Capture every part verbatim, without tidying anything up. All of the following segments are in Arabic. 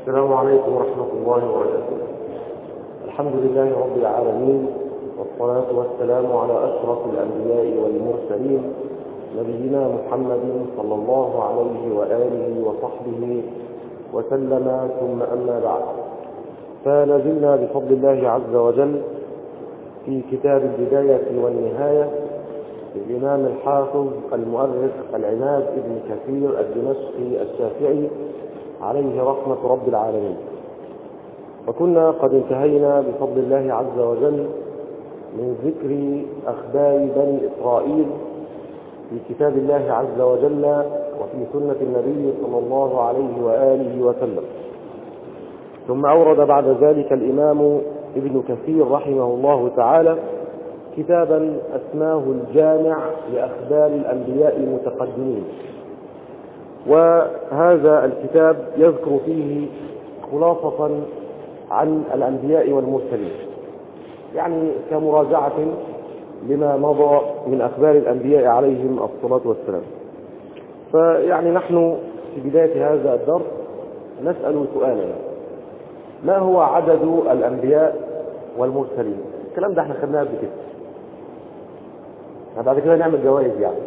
السلام عليكم ورحمة الله وبركاته. الحمد لله رب العالمين، والصلاة والسلام على أشرف الأنبياء والمرسلين نبينا محمد صلى الله عليه وآله وصحبه وسلم، ثم أما بعد، فلازلنا بفضل الله عز وجل في كتاب البداية والنهاية للإمام الحافظ المؤرخ العماد ابن كثير الدمشقي الشافعي عليه رحمة رب العالمين. وكنا قد انتهينا بفضل الله عز وجل من ذكر أخبار بني إسرائيل في كتاب الله عز وجل وفي سنة النبي صلى الله عليه وآله وسلم. ثم أورد بعد ذلك الإمام ابن كثير رحمه الله تعالى كتابا أسماه الجامع لأخبار الأنبياء المتقدمين، وهذا الكتاب يذكر فيه خلاصة عن الأنبياء والمرسلين، يعني كمراجعة لما مضى من أخبار الأنبياء عليهم الصلاة والسلام. فيعني نحن في بداية هذا الدرس نسأل سؤالا: ما هو عدد الأنبياء والمرسلين؟ الكلام ده احنا خدناه قبل كده، بعد كده نعمل جوائز. يعني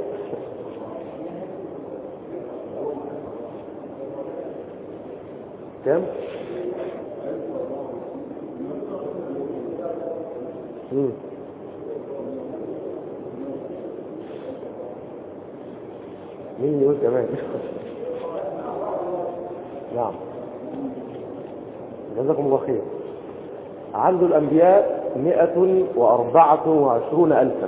كم؟ مم. مين يقول كمان؟ نعم، جزاكم الله خير. عدد الأنبياء مئة وأربعة وعشرون ألفا،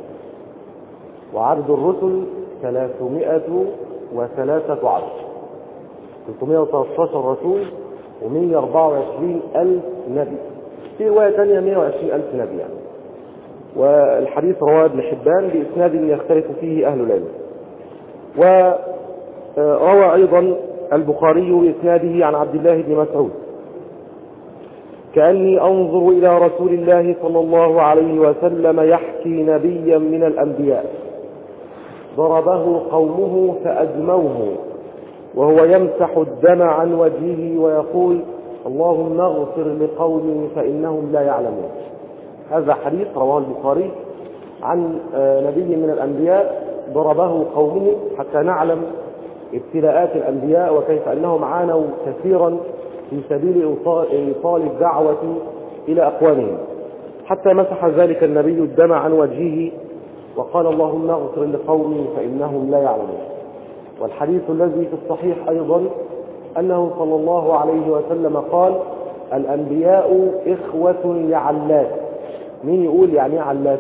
وعدد الرسل ثلاثمائة وثلاثة عشر، ثلاثمائة وثلاثة عشر رسول ومئة وأربعة وعشرين ألف نبي. في رواية ثانية مئة وعشرين ألف نبي يعني. والحديث رواه ابن حبان بإسناد يختلف فيه أهل العلم. وروى أيضا البخاري بإسناده عن عبد الله بن مسعود: كأني أنظر إلى رسول الله صلى الله عليه وسلم يحكي نبيا من الأنبياء ضربه قومه فأدموه وهو يمسح الدم عن وجهه ويقول: اللهم اغفر لقومي فإنهم لا يعلمون. هذا حديث رواه البخاري عن نبي من الأنبياء ضربه قومه، حتى نعلم ابتلاءات الأنبياء وكيف أنهم عانوا كثيرا في سبيل إيصال الدعوة إلى أقوامهم، حتى مسح ذلك النبي الدم عن وجهه وقال: اللهم اغفر لقومي فإنهم لا يعلمون. والحديث الذي في الصحيح أيضا أنه صلى الله عليه وسلم قال: الأنبياء إخوة لعلات. مين يقول يعني علات؟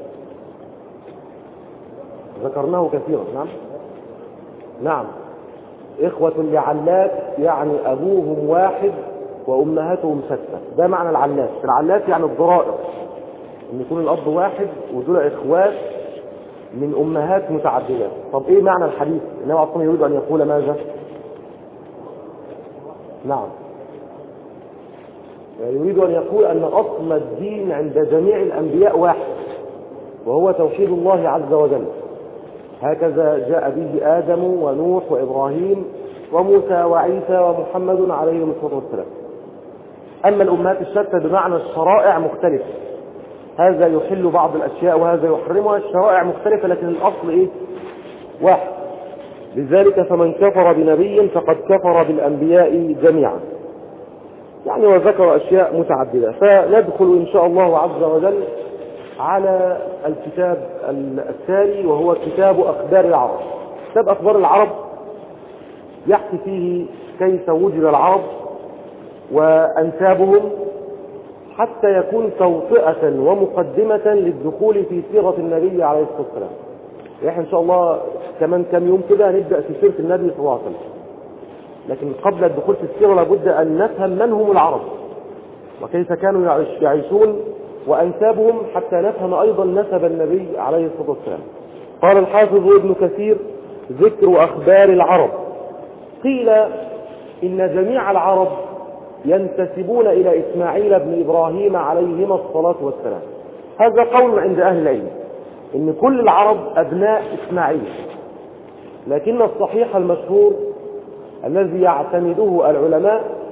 ذكرناه كثيرا. نعم نعم إخوة لعلات، يعني أبوهم واحد وأمهاتهم ستة. ده معنى العلات. العلات يعني الضرائر، أن يكون الأب واحد ودول إخوات من أمهات متعددة. طب إيه معنى الحديث؟ النبي عليه الصلاة يريد أن يقول ماذا؟ نعم، يريد أن يقول أن أصل الدين عند جميع الأنبياء واحد، وهو توحيد الله عز وجل. هكذا جاء به آدم ونوح وإبراهيم وموسى وعيسى ومحمد عليهم الصلاة والسلام. أما الأمهات الشتى بمعنى الشرائع مختلفة، هذا يحل بعض الأشياء وهذا يحرمها، الشرائع مختلفة لكن الأصل إيه؟ واحد. لذلك فمن كفر بنبي فقد كفر بالأنبياء جميعا. يعني وذكر أشياء متعددة. فندخل إن شاء الله عز وجل على الكتاب التالي، وهو كتاب أخبار العرب. كتاب أخبار العرب يحكي فيه كيف وجد العرب وأنسابهم، حتى يكون توطئة ومقدمة للدخول في سيرة النبي عليه الصلاة والسلام. يعني إن شاء الله كمان كم يوم كده نبدأ في سيرة النبي صلى الله عليه وسلم، لكن قبل الدخول في السيرة لابد أن نفهم من هم العرب وكيف كانوا يعيشون وأنسابهم، حتى نفهم أيضا نسب النبي عليه الصلاة والسلام. قال الحافظ ابن كثير: ذكر أخبار العرب. قيل إن جميع العرب ينتسبون إلى إسماعيل بن إبراهيم عليهما الصلاة والسلام. هذا قول عند أهل العلم، إن كل العرب أبناء إسماعيل، لكن الصحيح المشهور الذي يعتمده العلماء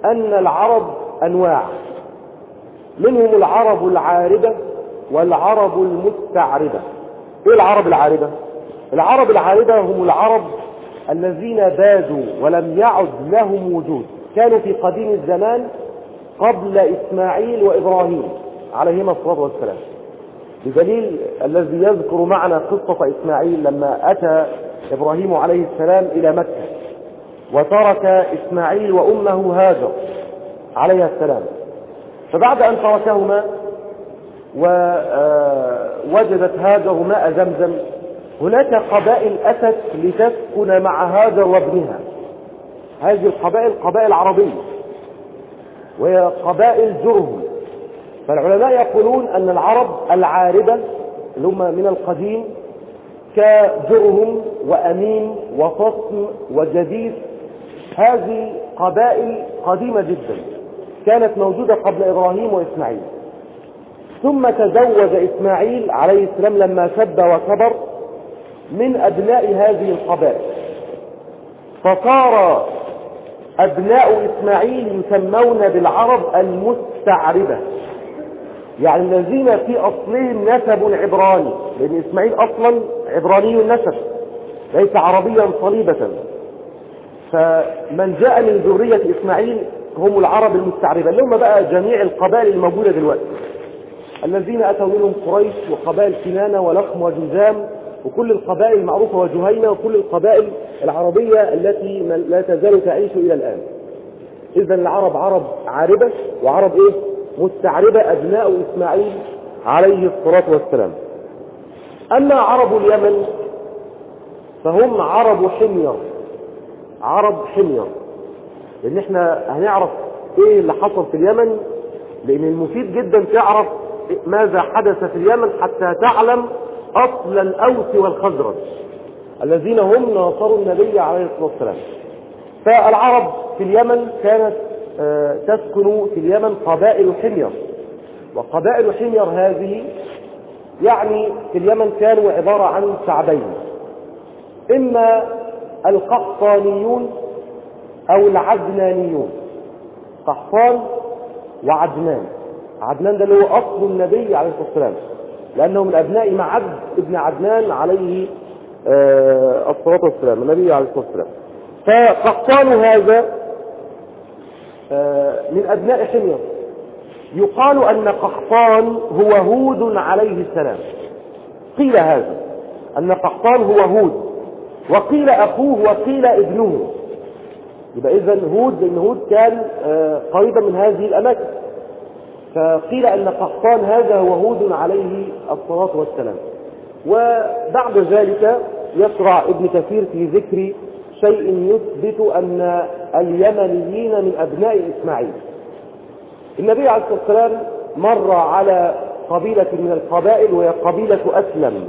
أن العرب أنواع، منهم العرب العاربة والعرب المستعربة. إيه العرب العاربة؟ العرب العاربة هم العرب الذين بادوا ولم يعد لهم وجود، كانوا في قديم الزمان قبل إسماعيل وإبراهيم عليهما الصلاة والسلام، بدليل الذي يذكر معنا قصة إسماعيل لما أتى إبراهيم عليه السلام إلى مكة وترك إسماعيل وأمه هاجر عليها السلام، فبعد أن تركهما ووجدت هاجر ماء زمزم، هناك قبائل أتت لتسكن مع هاجر وابنها. هذه القبائل قبائل عربية وهي قبائل جرهم. فالعلماء يقولون أن العرب العاربة اللي هم من القديم كجرهم وأمين وفصم وجديد، هذه قبائل قديمة جدا كانت موجودة قبل إبراهيم وإسماعيل. ثم تزوج إسماعيل عليه السلام لما شب وكبر من أبناء هذه القبائل، فصار أبناء إسماعيل يسمون بالعرب المستعربة، يعني الذين في أصلهم نسب عبراني، لأن إسماعيل أصلا عبراني النسب ليس عربيا صليبة. فمن جاء من ذرية إسماعيل هم العرب المستعربة، اللي هم بقى جميع القبائل الموجودة دلوقتي، الذين أتوا منهم قريش وقبائل كنانة ولخم وجزام وكل القبائل المعروفة وجهينة وكل القبائل العربية التي لا تزال تعيش إلى الآن. إذن العرب عرب عاربة وعرب إيه؟ مستعربة، أبناء إسماعيل عليه الصلاة والسلام. أما عرب اليمن فهم عرب حمير، عرب حمير، لأن احنا هنعرف إيه اللي حصل في اليمن، لأن المفيد جدا تعرف ماذا حدث في اليمن حتى تعلم أصل الأوس والخزرج الذين هم ناصروا النبي عليه الصلاة والسلام. فالعرب في اليمن كانت تسكن في اليمن قبائل حمير، وقبائل حمير هذه يعني في اليمن كانوا عبارة عن شعبين، إما القحطانيون أو العدنانيون. قحطان وعدنان، عدنان ده اللي هو أصل النبي عليه الصلاة والسلام، لأنه من أبناء معد ابن عدنان عليه آه الصلاة والسلام، النبي عليه الصلاة والسلام. فقحطان هذا آه من أبناء حمير. يقال أن قحطان هو هود عليه السلام، قيل هذا أن قحطان هو هود، وقيل أخوه وقيل ابنه. يبقى إذن هود، لأن هود كان آه قريبا من هذه الأماكن، فقيل أن قحطان هذا هو هود عليه الصلاة والسلام. وبعد ذلك يشرع ابن كثير في ذكر شيء يثبت أن اليمنيين من أبناء إسماعيل. النبي عليه الصلاة والسلام مر على قبيلة من القبائل وهي قبيلة أسلم،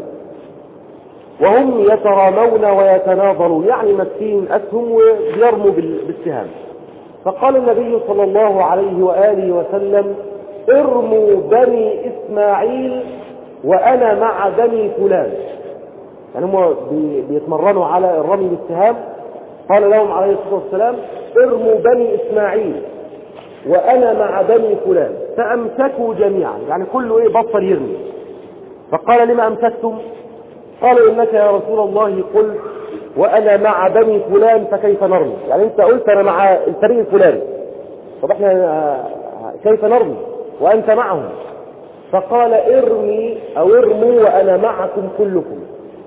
وهم يترامون ويتناظرون، يعني ماسكين أسهم ويرموا بالسهام. فقال النبي صلى الله عليه وآله وسلم: ارموا بني إسماعيل وأنا مع بني فلان. يعني هم بيتمرنوا على الرمي بالسهام. قال لهم عليه الصلاة والسلام: ارموا بني إسماعيل وأنا مع بني فلان. فأمسكوا جميعا، يعني كله إيه بطل يرمي. فقال: لما أمسكتم؟ قالوا: إنك يا رسول الله قلت وأنا مع بني فلان فكيف نرمي؟ يعني أنت قلت أنا مع الفريق الفلاني، طب إحنا كيف نرمي وأنت معهم؟ فقال: ارمي أو ارموا وأنا معكم كلكم.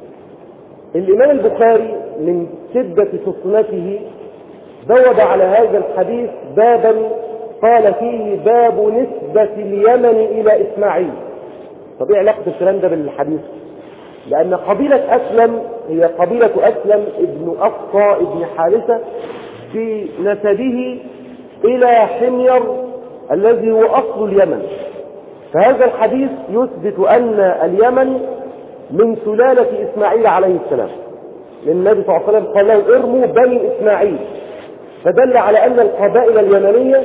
الإمام البخاري من شدة سخنته بوب على هذا الحديث بابا قال فيه: باب نسبة اليمن إلى إسماعيل. طب إيه علاقة الكلام ده بالحديث؟ لأن قبيلة أسلم هي قبيلة أسلم ابن أقصى ابن حارثة بنسبه إلى حمير الذي هو أصل اليمن. فهذا الحديث يثبت أن اليمن من سلالة إسماعيل عليه السلام، لأن النبي صلى الله عليه وسلم قال له: ارموا بني إسماعيل، فدل على أن القبائل اليمنية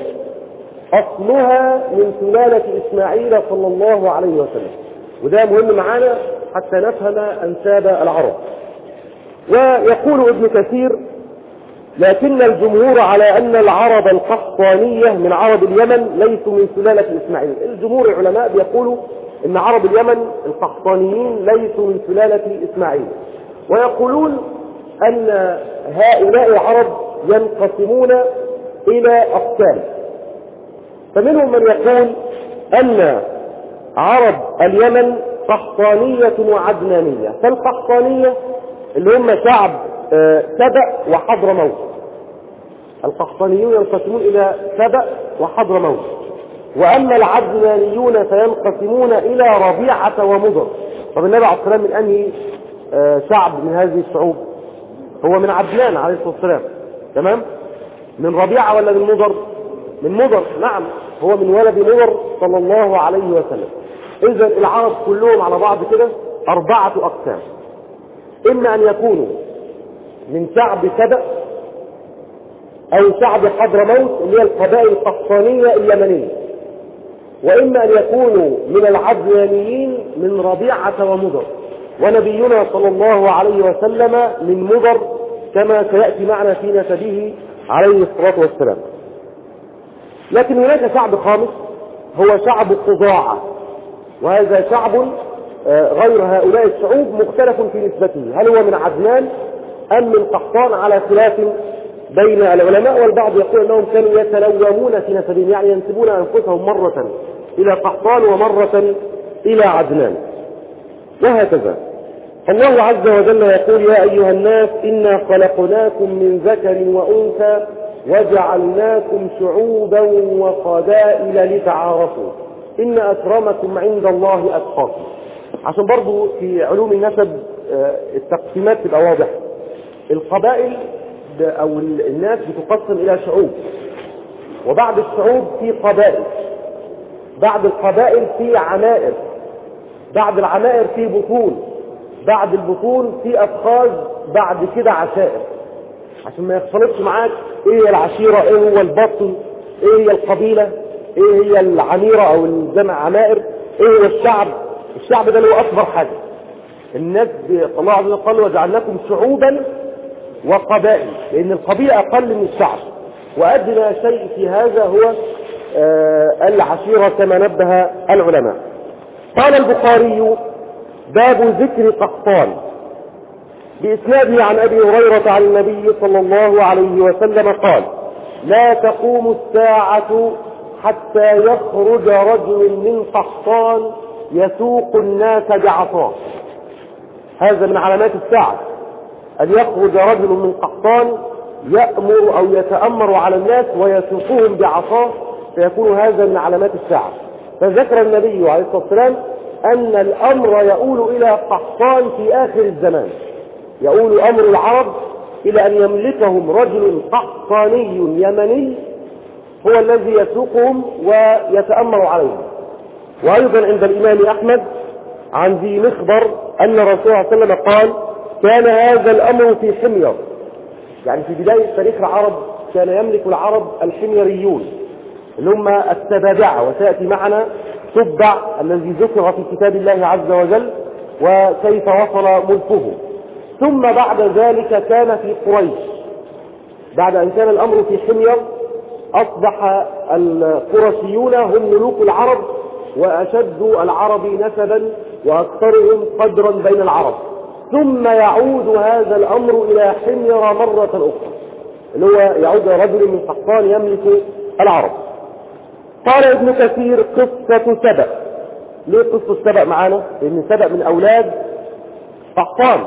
أصلها من سلالة إسماعيل صلى الله عليه وسلم. وده مهم معانا حتى نفهم أنساب العرب. ويقول ابن كثير: لكن الجمهور على أن العرب القحطانية من عرب اليمن ليسوا من سلالة إسماعيل. الجمهور العلماء بيقولوا أن عرب اليمن القحطانيين ليسوا من سلالة إسماعيل، ويقولون أن هؤلاء العرب ينقسمون إلى أقسام. فمنهم من يقول أن عرب اليمن قحطانية وعدنانية. فالقحطانية اللي هم شعب سبأ وحضرموت، القحطانيون ينقسمون إلى سبأ وحضرموت. وأما العدنانيون فينقسمون إلى ربيعة ومضر. طب النبي عليه الصلاة والسلام من أنهي شعب من هذه الشعوب؟ هو من عدنان عليه الصلاة والسلام، تمام؟ من ربيعة ولا من مضر؟ من مضر، نعم، هو من ولد مضر صلى الله عليه وسلم. إذن العرب كلهم على بعض كده أربعة أقسام: إما أن يكونوا من شعب سبأ أو شعب حضرموت اللي هي القبائل القحطانية اليمنية، وإما أن يكونوا من العدنانيين من ربيعة ومضر. ونبينا صلى الله عليه وسلم من مضر كما سيأتي معنا في نسبه عليه الصلاة والسلام. لكن هناك شعب خامس هو شعب قضاعة، وهذا شعب غير هؤلاء الشعوب مختلف في نسبته، هل هو من عدنان أم من قحطان على خلاف بين العلماء. والبعض يقول أنهم كانوا يتلومون في نسبهم، يعني ينسبون أنفسهم مرة إلى قحطان ومرة إلى عدنان، وهكذا. الله عز وجل يقول: يا أيها الناس إنا خلقناكم من ذكر وأنثى وجعلناكم شعوبا وقبائل لتعارفوا إن أكرمكم عند الله أتقاكم. عشان برضو في علوم النسب التقسيمات تبقى واضحة. القبائل أو الناس بتقسم إلى شعوب، وبعد الشعوب في قبائل، بعد القبائل في عمائر، بعد العمائر في بطون، بعد البطون في أفخاذ، بعد كده عشائر. عشان ما يختلطش معاك ايه هي العشيرة، ايه هو البطن، ايه هي القبيلة، ايه هي العميرة او الجمع عمائر، ايه هو الشعب. الشعب ده اللي هو اكبر حاجة. الناس الله عز وجل قال: وجعلناكم شعوبا وقبائل، لان القبيلة اقل من الشعب، وادنى شيء في هذا هو آه العشيرة كما نبه العلماء. قال البخاري: باب ذكر قحطان، بإسناده عن أبي هريرة عن النبي صلى الله عليه وسلم قال: لا تقوم الساعة حتى يخرج رجل من قحطان يسوق الناس بعصاه. هذا من علامات الساعة، أن يخرج رجل من قحطان يأمر أو يتأمر على الناس ويسوقهم بعصاه، فيكون هذا من علامات الساعة. فذكر النبي عليه الصلاة والسلام أن الأمر يؤول إلى قحطان في آخر الزمان، يؤول أمر العرب إلى أن يملكهم رجل قحطاني يمني هو الذي يسوقهم ويتأمر عليهم. وأيضا عند الإمام أحمد عن ذي مخبر أن الرسول صلى الله عليه وسلم قال: كان هذا الأمر في حمير، يعني في بداية تاريخ العرب كان يملك العرب الحميريون اللي هم التبابعة، وسيأتي معنا تبع الذي ذكر في كتاب الله عز وجل وكيف وصل ملكه. ثم بعد ذلك كان في قريش، بعد أن كان الأمر في حمير أصبح القرشيون هم ملوك العرب وأشد العرب نسبا وأكثرهم قدرا بين العرب. ثم يعود هذا الأمر إلى حمير مرة أخرى، اللي هو يعود رجل من قحطان يملك العرب. قال ابن كثير: قصة سبأ. ليه قصة سبأ معانا؟ لأن سبأ من أولاد قحطان.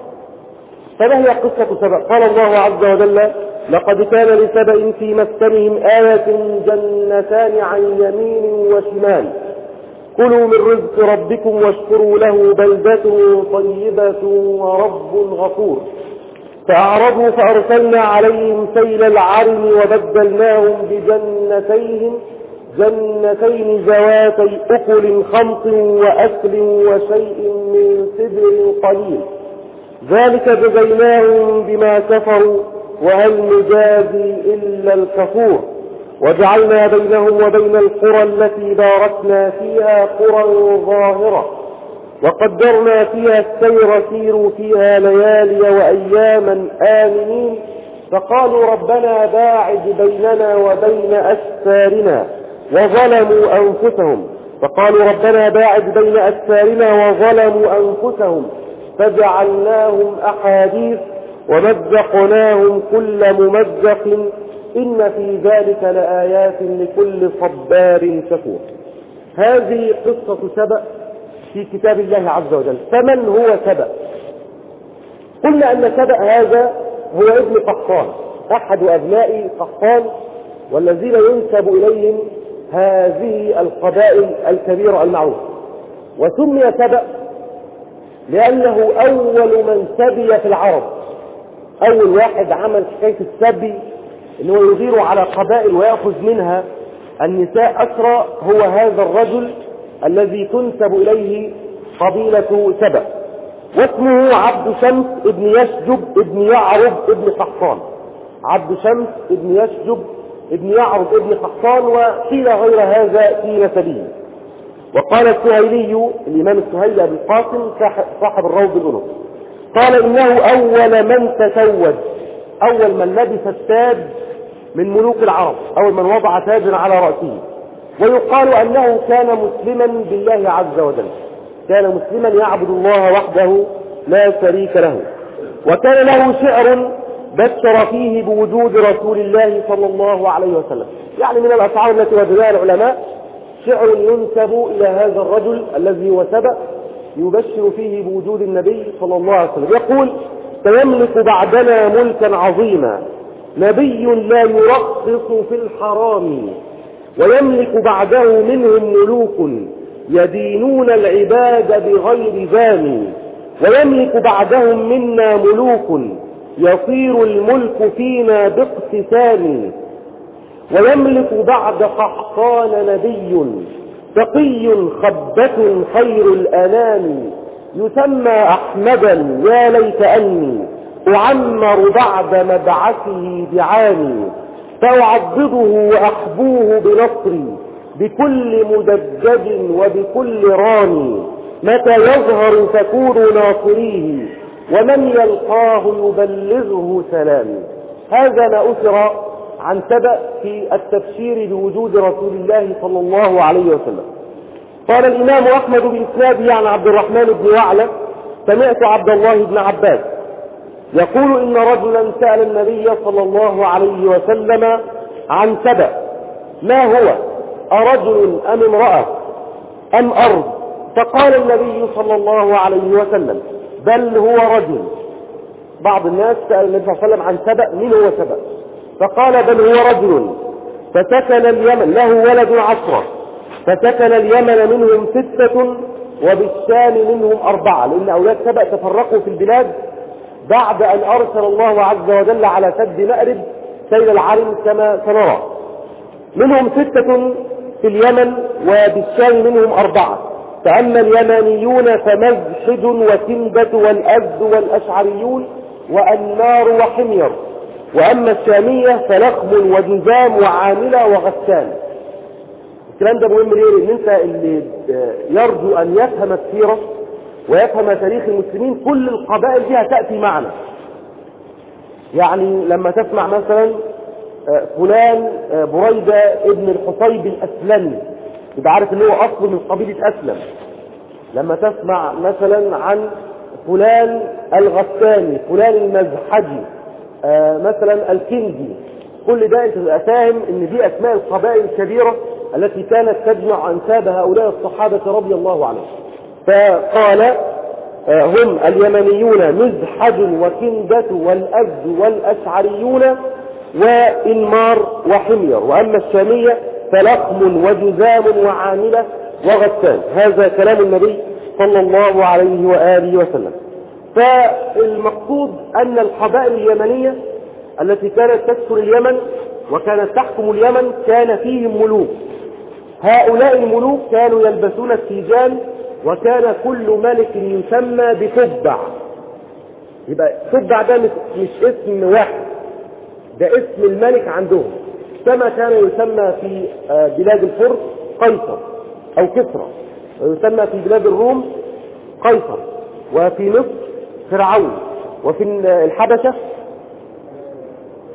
فما هي قصة سبأ؟ قال الله عز وجل: لقد كان لسبأ في مسكنهم آية جنتان عن يمين وشمال كلوا من رزق ربكم واشكروا له بلدة طيبة ورب غفور. فأعرضوا فأرسلنا عليهم سيل العرم وبدلناهم بجنتيهم جنتين ذواتي أكل خمط وأكل وشيء من سدر قليل ذلك جزيناهم بما كفروا وهل نجازي إلا الكفور. وجعلنا بينهم وبين القرى التي باركنا فيها قرى ظاهرة وقدرنا فيها السير سيروا فيها ليالي وأياما آمنين فقالوا ربنا باعد بيننا وبين أسفارنا وظلموا أنفسهم فقالوا ربنا باعد بين أسفارنا وظلموا أنفسهم فجعلناهم أحاديث ومزقناهم كل ممزق إن في ذلك لآيات لكل صبار شكور. هذه قصة سبأ في كتاب الله عز وجل. فمن هو سبأ؟ قلنا أن سبأ هذا هو ابن قحطان، أحد أبناء قحطان، والذين ينسب إليهم هذه القبائل الكبيرة المعروفة. وسمي سبأ لأنه أول من سبي في العرب، أول واحد عمل حكاية السبي اللي هو يغير على قبائل ويأخذ منها النساء أسرى، هو هذا الرجل الذي تنسب إليه قبيلة سبأ، واسمه عبد شمس ابن يشجب ابن يعرب ابن قحطان. عبد شمس ابن يشجب ابن يعرب ابن قحطان، وقيل غير هذا في نسبه. وقال السهيلي الإمام السهيلي أبي القاسم صاحب الروض الأنف قال إنه أول من تسود، أول من لبس التاج من ملوك العرب، أول من وضع تاجا على رأسه. ويقال أنه كان مسلما بالله عز وجل، كان مسلما يعبد الله وحده لا شريك له. وكان له شعر بشر فيه بوجود رسول الله صلى الله عليه وسلم، يعني من الأشعار التي وجدها العلماء شعر ينسب إلى هذا الرجل الذي هو سبأ يبشر فيه بوجود النبي صلى الله عليه وسلم. يقول: سيملك بعدنا ملكا عظيما نبي لا يرخص في الحرام، ويملك بعده منهم ملوك يدينون العباد بغير ذام، ويملك بعدهم منا ملوك يصير الملك فينا باقتسام، ويملك بعد قحطان نبي تقي خبة خير الأنام، يسمى أحمدا يا ليت أني أعمر بعد مبعثه بعامي، فأعضده وأحبوه بنصري بكل مدجج وبكل رامي، متى يظهر تكون ناصريه ومن يلقاه يبلغه سلامي. هذا ما أثر عن سبأ في التبشير بوجود رسول الله صلى الله عليه وسلم. قال الإمام أحمد بإسناده عن عبد الرحمن بن يعلى: سمعت عبد الله بن عباس يقول إن رجلا سأل النبي صلى الله عليه وسلم عن سبأ: ما هو، أرجل أم امرأة أم أرض؟ فقال النبي صلى الله عليه وسلم: بل هو رجل. بعض الناس سأل النبي صلى الله عليه وسلم عن سبأ: من هو سبأ؟ فقال: بل هو رجل فسكن اليمن، له ولد عشرة، فسكن اليمن منهم ستة وبالشام منهم أربعة، لأن أولاد سبأ تفرقوا في البلاد بعد أن أرسل الله عز وجل على سد مأرب سيل العرم كما سنرى. منهم ستة في اليمن وبالشام منهم أربعة، فأما اليمانيون فمزحج وكندة والأز والأشعريون وأنمار وحمير، وأما الشامية فلخم وجزام وعاملة وغسان. الكلام ده مهم ليه؟ لأن أنت اللي يرجو أن يفهم السيرة ويفهم تاريخ المسلمين كل القبائل دي هتأتي معنا. يعني لما تسمع مثلا فلان بريدة ابن الحصيب الأسلمي يبقى عارف ان هو أصل من قبيلة أسلم. لما تسمع مثلا عن فلان الغساني، فلان المزحجي، مثلا الكندي، كل ده انت تبقى فاهم ان دي اسماء القبائل الكبيرة التي كانت تجمع انساب هؤلاء الصحابة رضي الله عنهم. فقال: هم اليمنيون مزحج وكندة والأز والأشعريون وإنمار وحمير، وأما الشامية فلخم وجزام وعاملة وغسان. هذا كلام النبي صلى الله عليه وآله وسلم. فالمقصود أن القبائل اليمنية التي كانت تسكن اليمن وكانت تحكم اليمن كان فيهم ملوك. هؤلاء الملوك كانوا يلبسون التيجان، وكان كل ملك يسمى بتبع. يبقى تبع ده مش اسم واحد، ده اسم الملك عندهم، كما كان يسمى في بلاد الفرس قيصر أو كسرى، ويسمى في بلاد الروم قيصر، وفي مصر فرعون، وفي الحبشة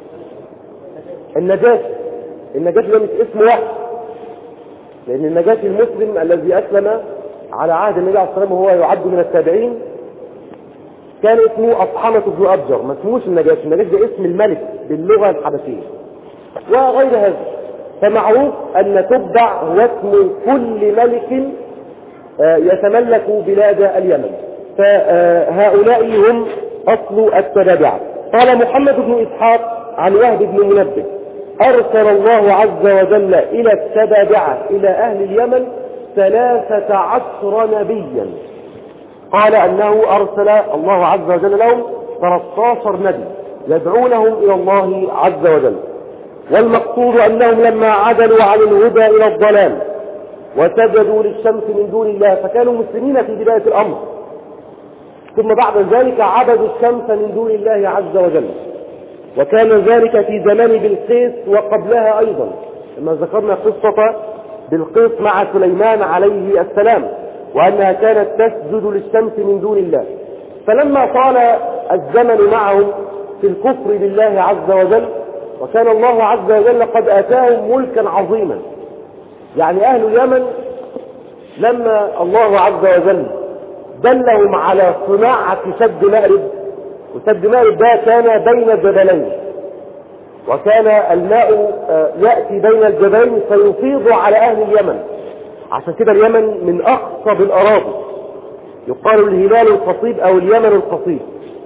النجاشي. النجاشي ده مش اسم واحد، لأن النجاشي المسلم الذي أسلم على عهد النبي عليه الصلاة والسلام وهو يعد من التابعين كان اسمه أطحنة بن أبجر، ما اسموش النجاشي. النجاشي ده اسم الملك باللغة الحبشية وغير هذا. فمعروف أن تبع هو اسم كل ملك يتملك بلاد اليمن، فهؤلاء هم أصل التبابعة. قال محمد بن إسحاق عن وهب بن منبه: أرسل الله عز وجل إلى التبابعة إلى أهل اليمن ثلاثة عشر نبيا. قال أنه أرسل الله عز وجل لهم ثلاثة عشر نبي يدعونهم إلى الله عز وجل. والمقصود أنهم لما عدلوا عن الهدى إلى الضلال وسجدوا للشمس من دون الله فكانوا مسلمين في بداية الأمر، ثم بعد ذلك عبدوا الشمس من دون الله عز وجل. وكان ذلك في زمان بلقيس وقبلها أيضا، لما ذكرنا قصة بلقيس مع سليمان عليه السلام وأنها كانت تسجد للشمس من دون الله. فلما طال الزمن معهم في الكفر بالله عز وجل وكان الله عز وجل قد آتاهم ملكا عظيما، يعني أهل اليمن لما الله عز وجل دلهم على صناعة سد مأرب، وسد مأرب ده كان بين جبلين وكان الماء يأتي بين الجبلين فيفيض على أهل اليمن، عشان كده اليمن من أقصب الأراضي، يقال الهلال القصيب أو اليمن القصيب.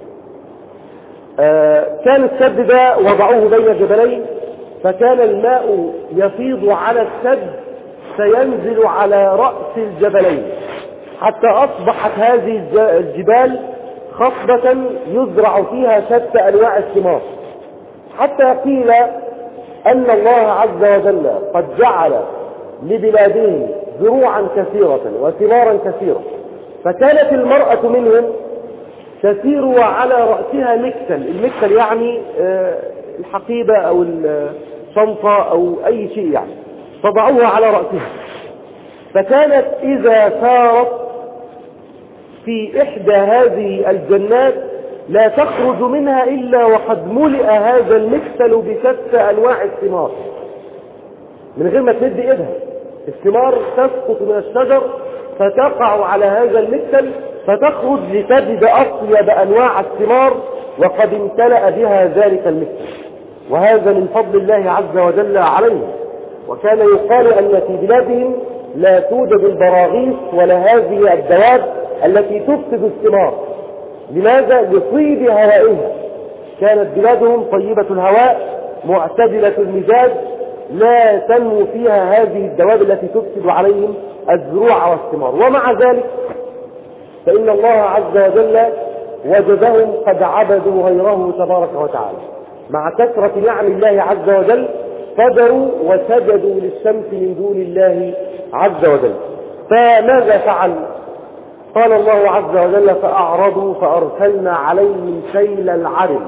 كان السد ده وضعوه بين جبلين فكان الماء يفيض على السد فينزل على رأس الجبلين حتى أصبحت هذه الجبال خصبة يزرع فيها شتى أنواع الثمار، حتى قيل أن الله عز وجل قد جعل لبلادهم زروعا كثيرة وثمارا كثيرة، فكانت المرأة منهم تسير وعلى رأسها مكتل. المكتل يعني الحقيبة أو الشنطة أو أي شيء يعني، فضعوها على رأسها. فكانت إذا سارت في إحدى هذه الجنات لا تخرج منها إلا وقد ملئ هذا المكتل بشتى أنواع الثمار من غير ما تمد إيدها. الثمار تسقط من الشجر فتقع على هذا المكتل فتخرج لتجد أطيب أنواع الثمار وقد امتلأ بها ذلك المكتل، وهذا من فضل الله عز وجل عليهم. وكان يقال أن في بلادهم لا توجد البراغيث ولا هذه الدواب التي تفسد الثمار. لماذا؟ لطيب هوائها. كانت بلادهم طيبة الهواء معتدلة المزاج لا تنمو فيها هذه الدواب التي تفسد عليهم الزروع والثمار. ومع ذلك فإن الله عز وجل وجدهم قد عبدوا غيره تبارك وتعالى، مع كثرة نعم الله عز وجل فجروا وسجدوا للشمس من دون الله عز وجل. فماذا فعل؟ قال الله عز وجل: فأعرضوا فأرسلنا عليهم سيل العرم.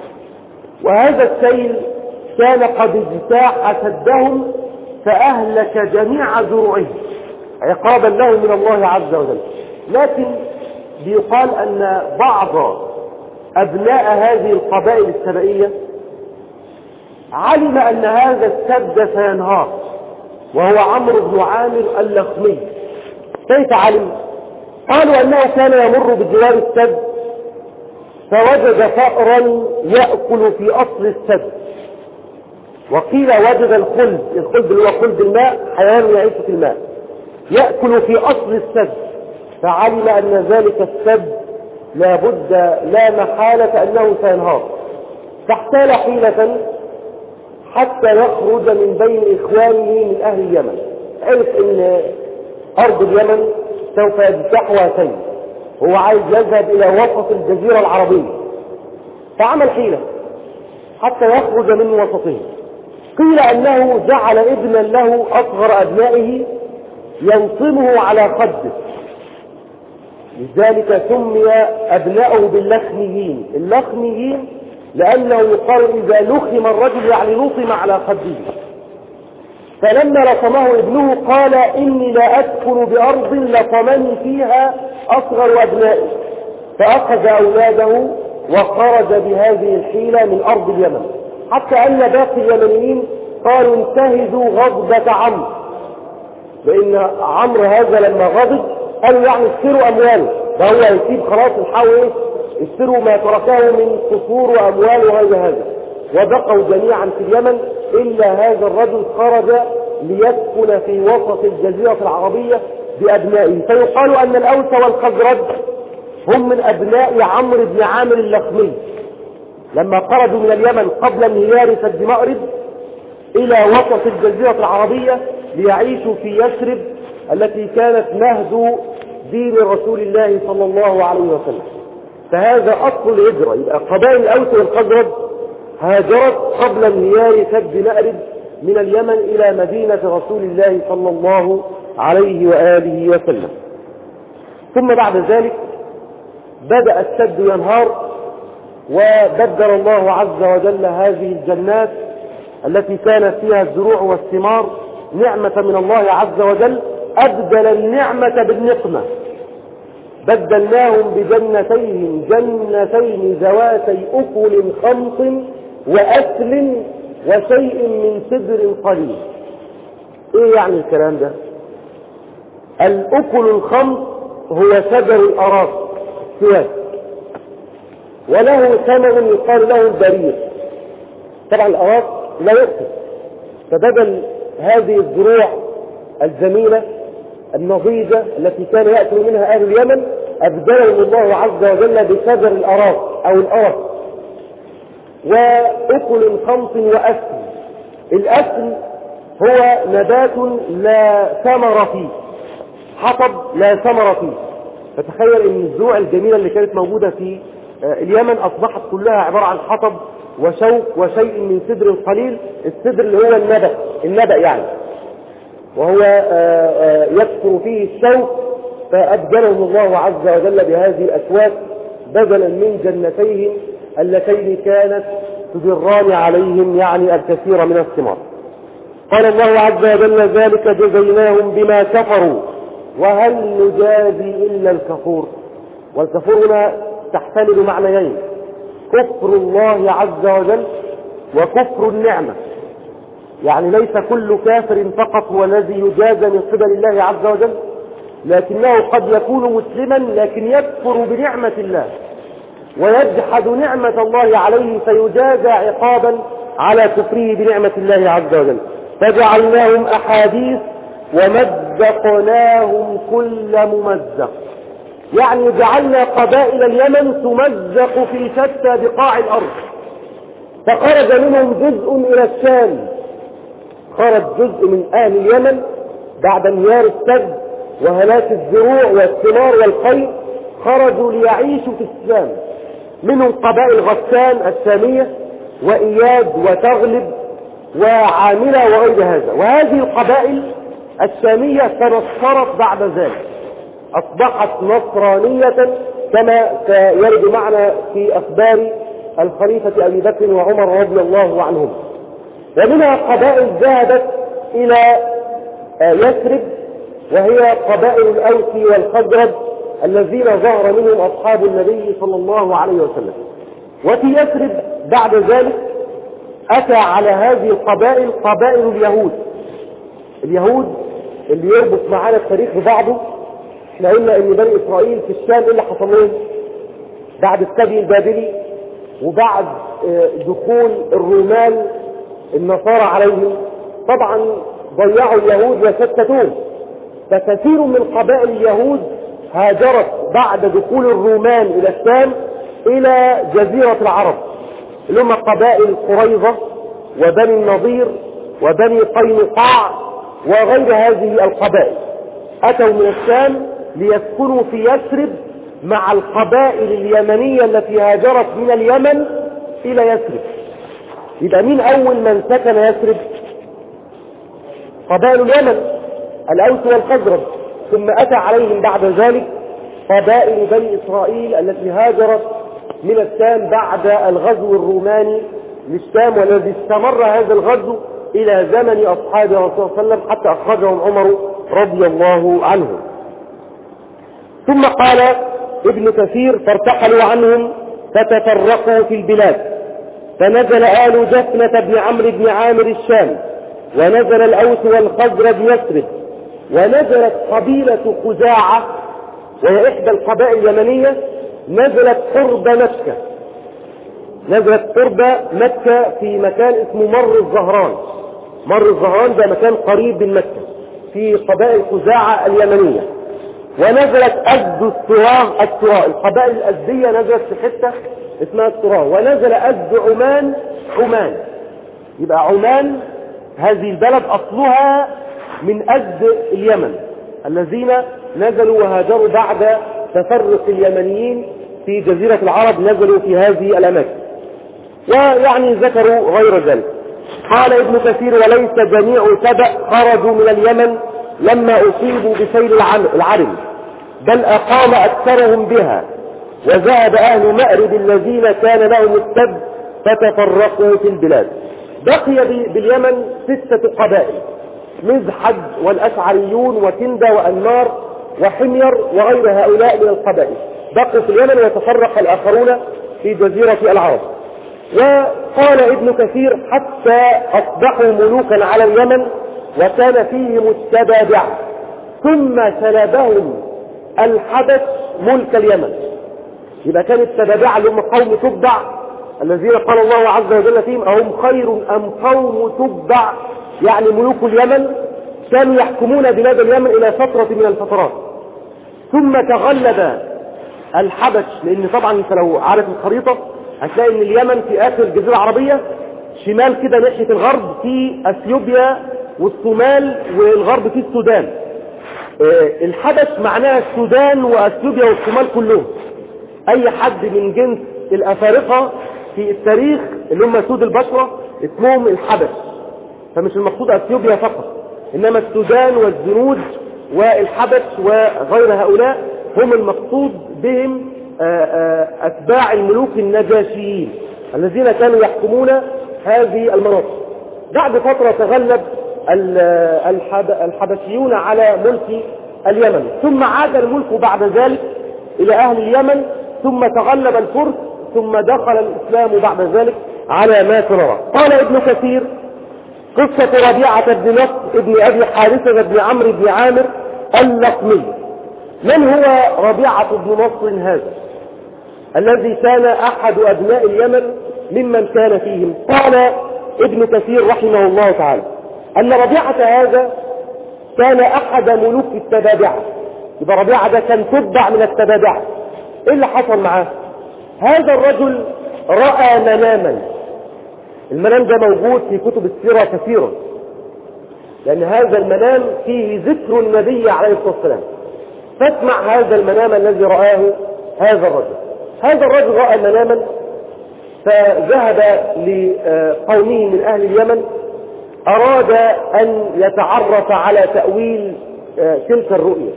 وهذا السيل كان قد اجتاح سدهم فأهلك جميع زروعهم عقابا لهم من الله عز وجل. لكن بيقال أن بعض أبناء هذه القبائل السبائية علم أن هذا السد سينهار، وهو عمرو بن عامر اللخمي. كيف علم؟ قالوا أنه كان يمر بجوار السد فوجد فأرا يأكل في أصل السد، وقيل وجد الخلد. الخلد هو خلد الماء، حيوان يعيش في الماء، يأكل في أصل السد، فعلم أن ذلك السد لابد لا محالة أنه سينهار، فاحتال حيلة حتى يخرج من بين إخوانه من أهل اليمن. عرف أن أرض اليمن سوف يجتاحها سيل، هو عايز يذهب إلى وسط الجزيرة العربية، فعمل حيلة حتى يخرج من وسطه. قيل أنه جعل ابنا له أصغر أبنائه ينصمه على خده، لذلك سمي أبنائه باللخميين. اللخميين لأنه يقال إذا لخم الرجل يعني نصم على خده. فلما لطمه ابنه قال: إني لا أدخل بأرض لطمني فيها أصغر أبنائي، فأخذ أولاده وخرج بهذه الحيلة من أرض اليمن. حتى أن باقي اليمنيين قالوا انتهزوا غضبة عمرو، لأن عمرو هذا لما غضب قالوا يعني اشتروا أمواله، وهو يسيب خلاص الحاول ايه اشتروا ما تركه من قصور وأموال وغير هذا. وبقوا جميعا في اليمن إلا هذا الرجل خرج ليسكن في وسط الجزيرة العربية بأبنائه. فيقال أن الأوس والخزرج هم من أبناء عمرو بن عامر اللخمي لما خرجوا من اليمن قبل انهيار سد مأرب إلى وسط الجزيرة العربية ليعيشوا في يثرب التي كانت مهد دين رسول الله صلى الله عليه وسلم. فهذا أصل الهجرة. يبقى قبائل الأوس والخزرج هاجرت قبل انهيار سد مأرب من اليمن إلى مدينة رسول الله صلى الله عليه وآله وسلم. ثم بعد ذلك بدأ السد ينهار، وبدل الله عز وجل هذه الجنات التي كانت فيها الزروع والثمار نعمة من الله عز وجل، أبدل النعمة بالنقمة. بدلناهم بجنتين جنتين ذواتي أكل خمط وأكل وشيء من سدر قليل. ايه يعني الكلام ده؟ الأكل الخمط هو شجر الأراك سواك، وله ثمر يقال له البرير. طبعا الأراك لا يؤكل، فبدل هذه الزروع الجميلة النضيجة التي كان يأكل منها أهل اليمن أبدلهم الله عز وجل بشجر الأراك أو الأرك وأكل خمط وأكل. الأكل هو نبات لا ثمر فيه، حطب لا ثمر فيه. فتخيل ان الزروع الجميلة اللي كانت موجودة في اليمن أصبحت كلها عبارة عن حطب وشوك وشيء من سدر قليل. السدر اللي هو النبأ النبأ يعني، وهو يكثر فيه الشوك. فأبدلهم الله عز وجل بهذه الأسواق بدلا من جنتيهم اللتين كانت تدران عليهم يعني الكثير من الثمار. قال الله عز وجل ذلك جزيناهم بما كفروا وهل نجازي إلا الكفور. والكفور هنا تحتمل معنيين: كفر الله عز وجل وكفر النعمة. يعني ليس كل كافر فقط هو الذي يجازى من قبل الله عز وجل، لكنه قد يكون مسلما لكن يكفر بنعمة الله ويجحد نعمة الله عليه فيجازى عقابا على كفره بنعمة الله عز وجل. فجعلناهم أحاديث ومزقناهم كل ممزق. يعني جعلنا قبائل اليمن تمزق في شتى بقاع الأرض، فخرج منهم جزء إلى الشام. خرج جزء من أهل اليمن بعد انهيار السد وهلاك الزروع والثمار والخير، خرجوا ليعيشوا في الشام. منهم قبائل غسان الشامية وإياد وتغلب وعاملة وغير هذا. وهذه القبائل الشامية تنصرت بعد ذلك، أصبحت نصرانية كما يرد معنا في أخبار الخليفة أبي بكر وعمر رضي الله عنهم. ومنها قبائل ذهبت إلى يثرب وهي قبائل الأوس والخزرج الذين ظهر منهم أصحاب النبي صلى الله عليه وسلم. وفي يثرب بعد ذلك أتى على هذه القبائل قبائل اليهود. اليهود اللي يربط معنا التاريخ ببعضه، احنا قلنا ان بني اسرائيل في الشام ايه اللي حصل لهم بعد السبي البابلي وبعد دخول الرومان النصارى عليهم؟ طبعا ضيعوا اليهود وشتتوهم، فكثير من قبائل اليهود هاجرت بعد دخول الرومان الى الشام الى جزيرة العرب، اللي هم قبائل قريظة وبني النضير وبني قينقاع وغير هذه القبائل. أتوا من الشام ليسكنوا في يثرب مع القبائل اليمنية التي هاجرت من اليمن إلى يثرب. يبقى مين أول من سكن يثرب؟ قبائل اليمن الأوس والخزرج. ثم أتى عليهم بعد ذلك قبائل بني إسرائيل التي هاجرت من الشام بعد الغزو الروماني للشام، والذي استمر هذا الغزو إلى زمن أصحاب رسول الله صلى الله عليه وسلم حتى أخرجهم عمر رضي الله عنه. ثم قال ابن كثير: فارتحلوا عنهم فتفرقوا في البلاد. فنزل آل جفنة بن عمرو بن عامر الشام، ونزل الأوس والخزرج يثرب، ونزلت قبيلة خزاعة وهي إحدى القبائل اليمنية، نزلت قرب مكة، نزلت قرب مكة في مكان اسمه مر الزهران. مر الزهران ده مكان قريب من مكة في قبائل خزاعة اليمنية. ونزلت أزد السراه السراه القبائل الأزدية نزلت في حتة اسمها السراه. ونزل أزد عمان عمان، يبقى عمان هذه البلد أصلها من أزد اليمن الذين نزلوا وهاجروا بعد تفرق اليمنيين في جزيرة العرب، نزلوا في هذه الأماكن، ويعني ذكروا غير ذلك. قال ابن كثير: وليس جميع سبأ خرجوا من اليمن لما أصيبوا بسيل العرم، بل أقام أكثرهم بها، وذهب أهل مأرب الذين كان لهم السد فتفرقوا في البلاد. بقي باليمن ستة قبائل: مزحج والأشعريون وكندة وأنمار وحمير وغير هؤلاء من القبائل، بقوا في اليمن وتفرق الآخرون في جزيرة العرب. وقال ابن كثير: حتى أصبحوا ملوكا على اليمن وكان فيهم التبابع، ثم سلبهم الحبش ملك اليمن. يبقى كان التبابع اللي هم قوم تبع الذين قال الله عز وجل فيهم: أهم خير أم قوم تبع، يعني ملوك اليمن كانوا يحكمون بلاد اليمن إلى فترة من الفترات، ثم تغلب الحبش. لأن طبعا انت لو عارف الخريطة هتلاقي ان اليمن في آخر الجزيرة العربية شمال كده ناحية الغرب في أثيوبيا والصومال، والغرب في السودان. الحبش معناها السودان وأثيوبيا والصومال كلهم. أي حد من جنس الأفارقة في التاريخ اللي هم سود البشرة اسمهم الحبش، فمش المقصود أثيوبيا فقط، إنما السودان والزنوج والحبش وغير هؤلاء هم المقصود بهم أتباع الملوك النجاشيين الذين كانوا يحكمون هذه المناطق. بعد فترة تغلب الحبشيون على ملك اليمن، ثم عاد الملك بعد ذلك إلى أهل اليمن، ثم تغلب الفرس، ثم دخل الإسلام بعد ذلك على ما ترى. قال ابن كثير: قصة ربيعة بن نصر ابن أبي حارثة بن عمرو بن عامر اللقمي. من هو ربيعة بن نصر هذا الذي كان أحد أبناء اليمن ممن كان فيهم؟ قال ابن كثير رحمه الله تعالى أن ربيعة هذا كان أحد ملوك التبابعة. يبقى ربيعة ده كان تبع من التبابعة. إيه اللي حصل معاه؟ هذا الرجل رأى مناما. المنام ده موجود في كتب السيرة كثيرا، لأن هذا المنام فيه ذكر النبي عليه الصلاة والسلام. فاسمع هذا المنام الذي رآه هذا الرجل. هذا الرجل رأى مناما، فذهب لقومه من أهل اليمن، أراد أن يتعرف على تأويل تلك الرؤية،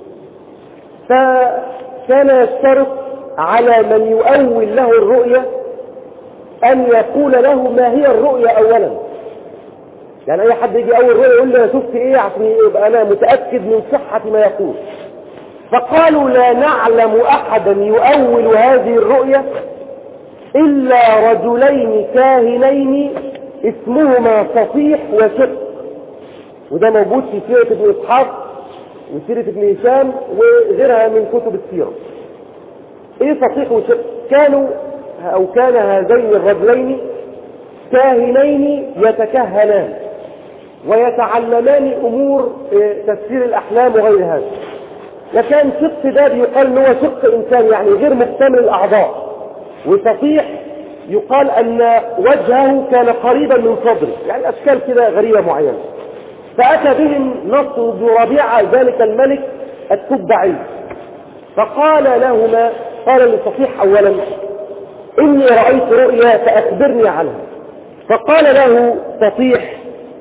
فكان يشترط على من يؤول له الرؤية أن يقول له ما هي الرؤية أولا. يعني أي حد يجي أول رؤية يقول له: أنا شفت إيه، عشان يبقى أنا متأكد من صحة ما يقول. فقالوا: لا نعلم أحدا يؤول هذه الرؤية إلا رجلين كاهنين اسمهما صفيح وشق. وده موجود في سيرة ابن إسحاق وسيرة ابن هشام وغيرها من كتب السيرة. إيه صفيح وشق؟ كانوا أو كان هذين الرجلين كاهنين يتكهنان ويتعلمان أمور تفسير الأحلام وغير هذا. لكن شق ده يقال أنه شق إنسان، يعني غير مكتمل الأعضاء، وصفيح يقال أن وجهه كان قريبا من صدره، يعني أشكال كده غريبة معينة. فأتى بهم نصر بن ربيعة ذلك الملك التبعي، فقال لهما، قال لصفيح أولا: إني رأيت رؤيا فأخبرني عنها. فقال له صفيح: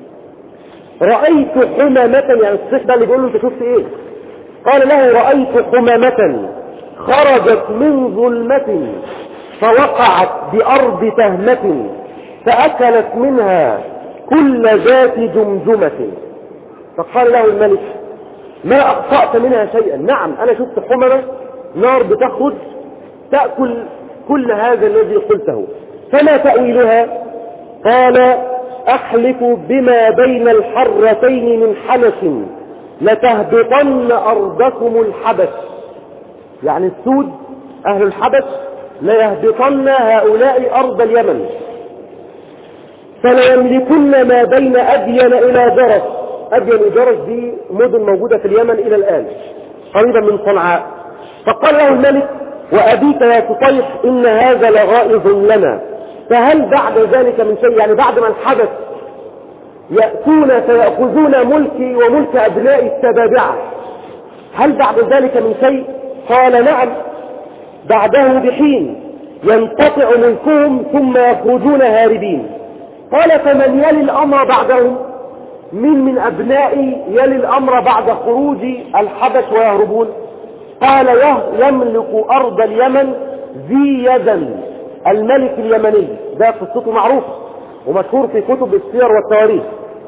رأيت حمامة، يعني الصفيح ده اللي بيقول له أنت شفت إيه؟ قال له: رأيت حمامة خرجت من ظلمة فوقعت بأرض تهمة فأكلت منها كل ذات جمجمة. فقال له الملك: ما أخطأت منها شيئا؟ نعم، أنا شفت حمامة نار بتخرج تأكل كل هذا الذي قلته. فما تأويلها؟ قال أحلف بما بين الحرتين من حنس لتهبطن أرضكم الحبش، يعني السود أهل الحبش ليهبطن هؤلاء أرض اليمن، فليملكن ما بين أدين إلى جرس. أدين وجرس دي مدن موجودة في اليمن إلى الآن قريبا من صنعاء. فقال له الملك: وأبيك يا سطيح إن هذا لغائظ لنا، فهل بعد ذلك من شيء؟ يعني بعد ما الحدث يأتون فيأخذون ملكي وملك أبناء السبابعة، هل بعد ذلك من شيء؟ قال: نعم، بعده بحين ينقطع ملكهم ثم يخرجون هاربين. قال: فمن يلي الأمر بعدهم؟ من من أبنائي يلي الأمر بعد خروج الحبش ويهربون؟ قال: يملك أرض اليمن ذي يدا، الملك اليمني، ده قصته معروفة ومشهور في كتب السير والتواريخ.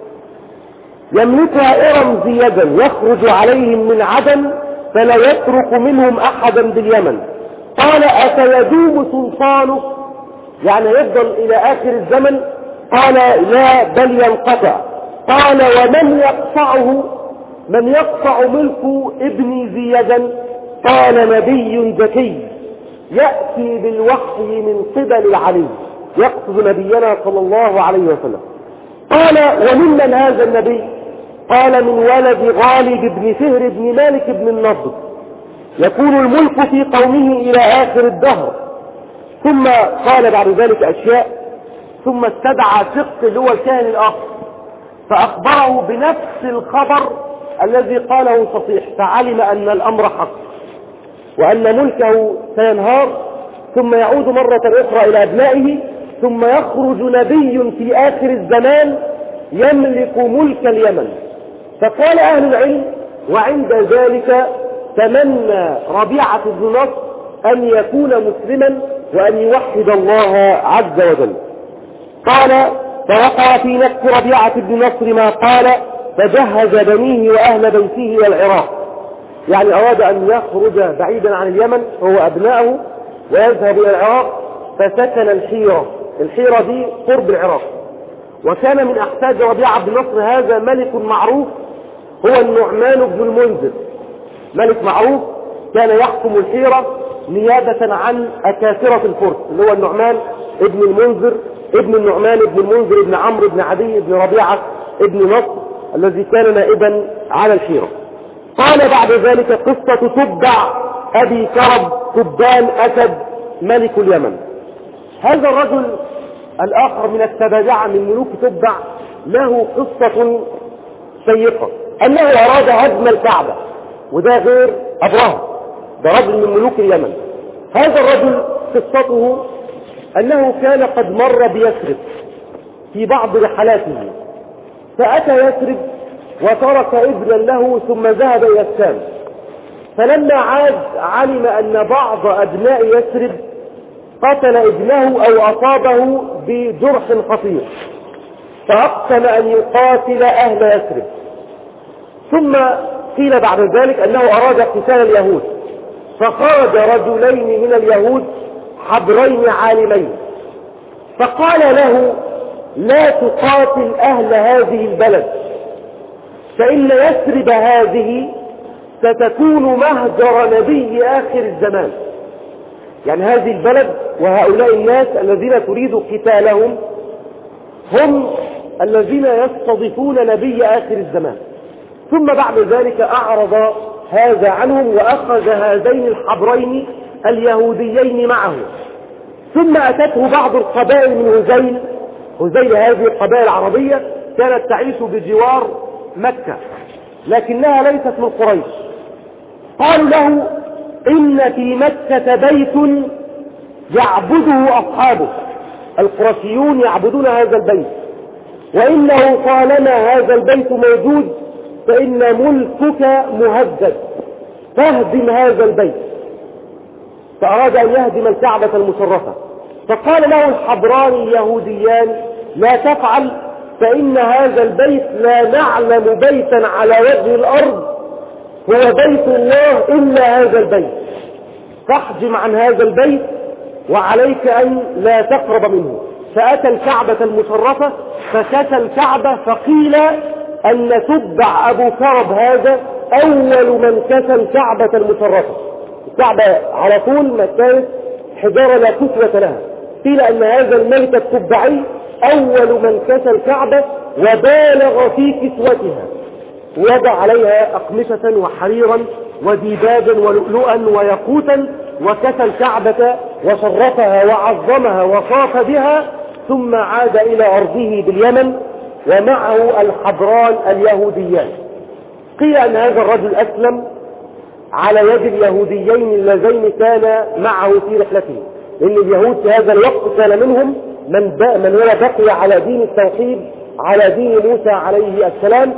يملكها إرم ذي يدا يخرج عليهم من عدن فلا يترك منهم أحدا باليمن. قال: أفيدوم سلطانه؟ يعني يفضل إلى آخر الزمن؟ قال: لا، بل ينقطع. قال: ومن يقطعه؟ من يقطع ملك ابن ذي يدا؟ قال: نبي ذكي يأتي بالوحي من قبل العلي، يقصد نبينا صلى الله عليه وسلم. قال: وممن هذا النبي؟ قال: من ولد غالب بن فهر بن مالك بن النضر، يكون الملك في قومه إلى آخر الدهر. ثم قال بعد ذلك أشياء، ثم استدعى شق اللي هو الكاهن الآخر فأخبره بنفس الخبر الذي قاله سطيح، فعلم أن الأمر حق وأن ملكه سينهار ثم يعود مرة أخرى إلى أبنائه، ثم يخرج نبي في آخر الزمان يملك ملك اليمن. فقال أهل العلم: وعند ذلك تمنى ربيعة بن نصر أن يكون مسلما وأن يوحد الله عز وجل. قال: فوقع في نفس ربيعة بن نصر ما قال، فجهز بنيه وأهل بيته إلى العراق، يعني أراد أن يخرج بعيدا عن اليمن هو أبنائه ويذهب إلى العراق، فسكن الحيرة. الحيرة دي قرب العراق. وكان من أحفاد ربيعة بن نصر هذا ملك معروف هو النعمان بن المنذر، ملك معروف كان يحكم الحيرة نيابة عن أكاثرة الفرس، اللي هو النعمان ابن المنذر ابن النعمان ابن المنذر ابن عمرو ابن عدي ابن ربيعة ابن نصر الذي كان نائبا على الحيرة. قال بعد ذلك قصة تبع أبي كرب تبان أسد ملك اليمن. هذا الرجل الآخر من السبابعة من ملوك تبع له قصة سيئة، أنه أراد هدم الكعبة، وده غير أبرهة، ده رجل من ملوك اليمن. هذا الرجل قصته أنه كان قد مر بيثرب في بعض رحلاته، فأتى يثرب وترك ابنا له ثم ذهب إلى الشام، فلما عاد علم أن بعض أبناء يثرب قتل ابنه أو أصابه بجرح خطير، فأقسم أن يقاتل أهل يثرب. ثم قيل بعد ذلك أنه أراد قتال اليهود، فخرج رجلين من اليهود حبرين عالمين، فقال له: لا تقاتل أهل هذه البلد، فإن يثرب هذه ستكون مهجر نبي آخر الزمان. يعني هذه البلد وهؤلاء الناس الذين تريد قتالهم هم الذين يستضيفون نبي آخر الزمان. ثم بعد ذلك أعرض هذا عنهم وأخذ هذين الحبرين اليهوديين معه. ثم أتته بعض القبائل من هذيل هذيل هذه القبائل العربية كانت تعيش بجوار مكة لكنها ليست من قريش. قالوا له: إن في مكة بيت يعبده أصحابه، القرشيون يعبدون هذا البيت، وإنه طالما هذا البيت موجود فإن ملكك مهدد، فاهدم هذا البيت. فأراد أن يهدم الكعبة المشرفة، فقال له الحبران اليهوديان: لا تفعل، فإن هذا البيت لا نعلم بيتا على وجه الأرض هو بيت الله إلا هذا البيت، فاحجم عن هذا البيت وعليك أن لا تقرب منه. فأتى الكعبة المشرفة فكسى الكعبة، فقيل أن تبع أبو كرب هذا أول من كسى الكعبة المشرفة. الكعبة على طول ما كانت حجارة لا كسوة لها، قيل أن هذا الملك التبعي أول من كسى الكعبة وبالغ في كسوتها، وضع عليها أقمشة وحريرا وديباجا ولؤلؤا وياقوتا، وكسى الكعبة وشرفها وعظمها وطاف بها، ثم عاد إلى أرضه باليمن ومعه الحبران اليهوديان. قيل أن هذا الرجل أسلم على يد اليهوديين اللذين كان معه في رحلته، لأن اليهود في هذا الوقت كان منهم من, من هو بقي على دين التوحيد على دين موسى عليه السلام،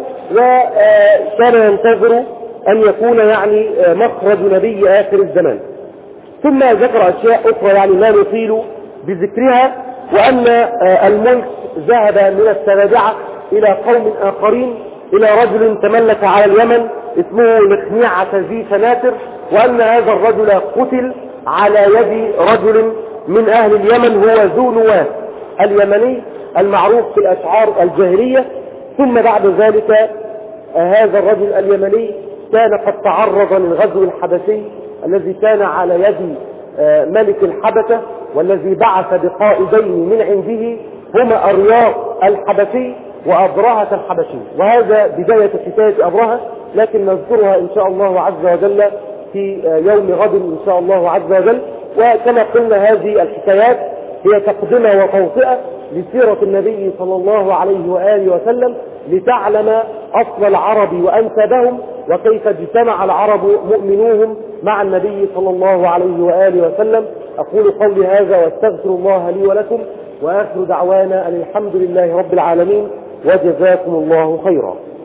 وكان ينتظر أن يكون يعني مخرج نبي آخر الزمان. ثم ذكر أشياء أخرى يعني لا نطيل بذكرها، وأن الملك ذهب من السبابعة إلى قوم آخرين، إلى رجل تملك على اليمن اسمه مخنيعة ذي سناتر، وأن هذا الرجل قتل على يد رجل من أهل اليمن هو ذو نواس اليمني المعروف في الأشعار الجاهلية. ثم بعد ذلك هذا الرجل اليمني كان قد تعرض للغزو الحبشي الذي كان على يد ملك الحبشة، والذي بعث بقائدين من عنده هما أرياق الحبشي وأبرهة الحبشي، وهذا بداية حكاية أبرهة، لكن نذكرها إن شاء الله عز وجل في يوم غد إن شاء الله عز وجل. وكما قلنا هذه الحكايات هي تقدمة وتوطئة لسيرة النبي صلى الله عليه وآله وسلم، لتعلم أصل العرب وأنسابهم، وكيف اجتمع العرب مؤمنوهم مع النبي صلى الله عليه وآله وسلم. أقول قولي هذا واستغفر الله لي ولكم، وآخر دعوانا أن الحمد لله رب العالمين، وجزاكم الله خيرا.